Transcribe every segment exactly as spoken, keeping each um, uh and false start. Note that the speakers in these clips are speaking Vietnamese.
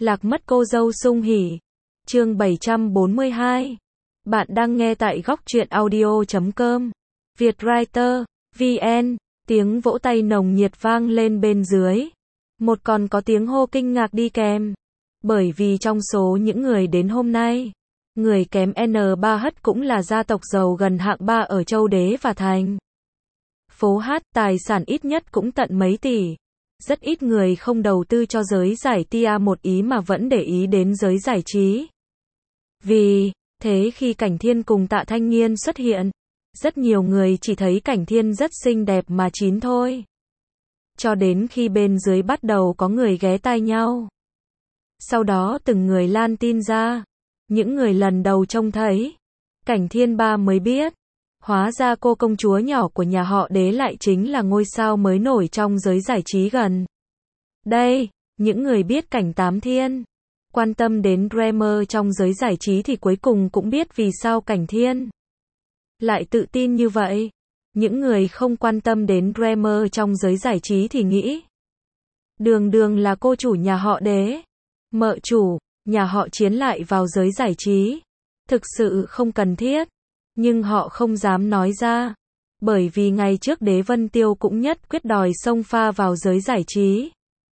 Lạc mất cô dâu Sung Hỉ. Chương bảy trăm bốn mươi hai. Bạn đang nghe tại góc truyện audio chấm com. Vietwriter, vê en, tiếng vỗ tay nồng nhiệt vang lên bên dưới. Một còn có tiếng hô kinh ngạc đi kèm. Bởi vì trong số những người đến hôm nay, người kém en ba Hất cũng là gia tộc giàu gần hạng ba ở châu Đế và Thành. Phố Hát, tài sản ít nhất cũng tận mấy tỷ. Rất ít người không đầu tư cho giới giải tia một ý mà vẫn để ý đến giới giải trí. Vì thế khi Cảnh Thiên cùng Tạ Thanh Nghiên xuất hiện, rất nhiều người chỉ thấy Cảnh Thiên rất xinh đẹp mà chín thôi. Cho đến khi bên dưới bắt đầu có người ghé tai nhau. Sau đó từng người lan tin ra. Những người lần đầu trông thấy Cảnh Thiên ba mới biết, hóa ra cô công chúa nhỏ của nhà họ Đế lại chính là ngôi sao mới nổi trong giới giải trí gần đây. Những người biết Cảnh Tám Thiên, quan tâm đến Dreamer trong giới giải trí thì cuối cùng cũng biết vì sao Cảnh Thiên lại tự tin như vậy. Những người không quan tâm đến Dreamer trong giới giải trí thì nghĩ đường đường là cô chủ nhà họ Đế, mợ chủ nhà họ Chiến lại vào giới giải trí, thực sự không cần thiết. Nhưng họ không dám nói ra, bởi vì ngày trước Đế Vân Tiêu cũng nhất quyết đòi xông pha vào giới giải trí.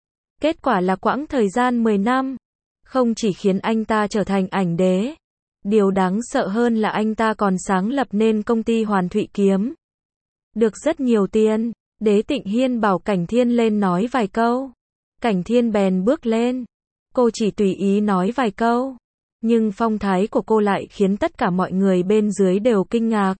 Kết quả là quãng thời gian mười năm, không chỉ khiến anh ta trở thành ảnh đế, điều đáng sợ hơn là anh ta còn sáng lập nên công ty Hoàn Thụy Kiếm. Được rất nhiều tiền, Đế Tịnh Hiên bảo Cảnh Thiên lên nói vài câu. Cảnh Thiên bèn bước lên. Cô chỉ tùy ý nói vài câu. Nhưng phong thái của cô lại khiến tất cả mọi người bên dưới đều kinh ngạc.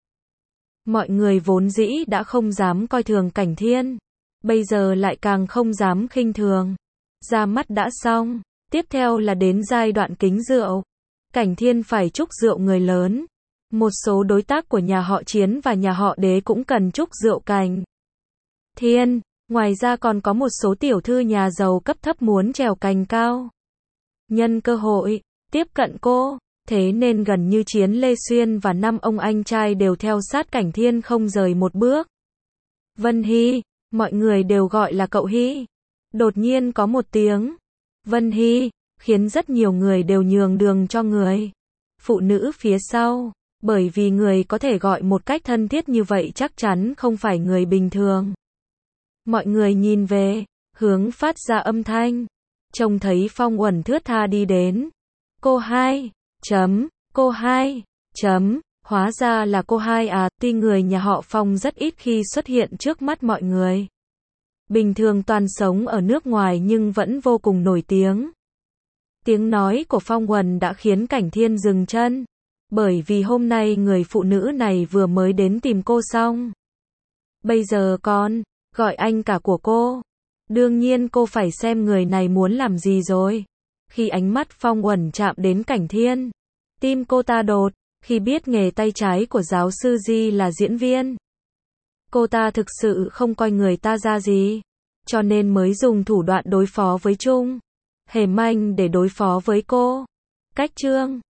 Mọi người vốn dĩ đã không dám coi thường Cảnh Thiên, bây giờ lại càng không dám khinh thường. Ra mắt đã xong, tiếp theo là đến giai đoạn kính rượu. Cảnh Thiên phải chúc rượu người lớn. Một số đối tác của nhà họ Chiến và nhà họ Đế cũng cần chúc rượu Cảnh Thiên. Ngoài ra còn có một số tiểu thư nhà giàu cấp thấp muốn trèo cành cao. Nhân cơ hội tiếp cận cô, thế nên gần như Chiến Lê Xuyên và năm ông anh trai đều theo sát Cảnh Thiên không rời một bước. Vân Hy, mọi người đều gọi là cậu Hy. Đột nhiên có một tiếng Vân Hy, khiến rất nhiều người đều nhường đường cho người phụ nữ phía sau, bởi vì người có thể gọi một cách thân thiết như vậy chắc chắn không phải người bình thường. Mọi người nhìn về hướng phát ra âm thanh, trông thấy Phong Uẩn thướt tha đi đến. Cô hai, chấm, cô hai, chấm, hóa ra là cô hai à. Tuy người nhà họ Phong rất ít khi xuất hiện trước mắt mọi người, bình thường toàn sống ở nước ngoài nhưng vẫn vô cùng nổi tiếng. Tiếng nói của Phong Uẩn đã khiến Cảnh Thiên dừng chân, bởi vì hôm nay người phụ nữ này vừa mới đến tìm cô xong, bây giờ còn gọi anh cả của cô. Đương nhiên cô phải xem người này muốn làm gì rồi. Khi ánh mắt Phong Uẩn chạm đến Cảnh Thiên, tim cô ta đột, khi biết nghề tay trái của giáo sư Di là diễn viên. Cô ta thực sự không coi người ta ra gì, cho nên mới dùng thủ đoạn đối phó với Trung Hề Manh để đối phó với cô. Cách Trương